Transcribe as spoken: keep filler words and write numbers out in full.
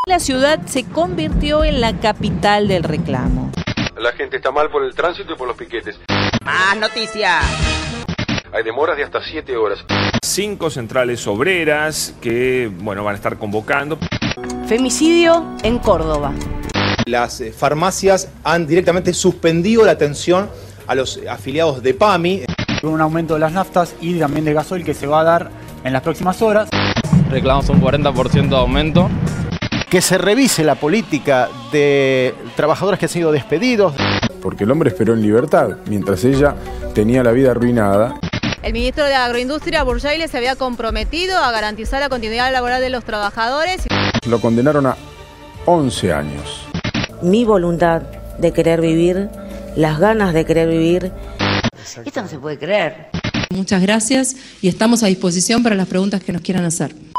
La ciudad se convirtió en la capital del reclamo. La gente está mal por el tránsito y por los piquetes. ¡Más noticias! Hay demoras de hasta siete horas. Cinco centrales obreras que, bueno, van a estar convocando. Femicidio en Córdoba. Las farmacias han directamente suspendido la atención a los afiliados de PAMI. Un aumento de las naftas y también de gasoil que se va a dar en las próximas horas. Reclamamos un cuarenta por ciento de aumento. Que se revise la política de trabajadores que han sido despedidos. Porque el hombre esperó en libertad, mientras ella tenía la vida arruinada. El ministro de Agroindustria, Burjaile, se había comprometido a garantizar la continuidad laboral de los trabajadores. Lo condenaron a once años. Mi voluntad de querer vivir, las ganas de querer vivir. Esto no se puede creer. Muchas gracias y estamos a disposición para las preguntas que nos quieran hacer.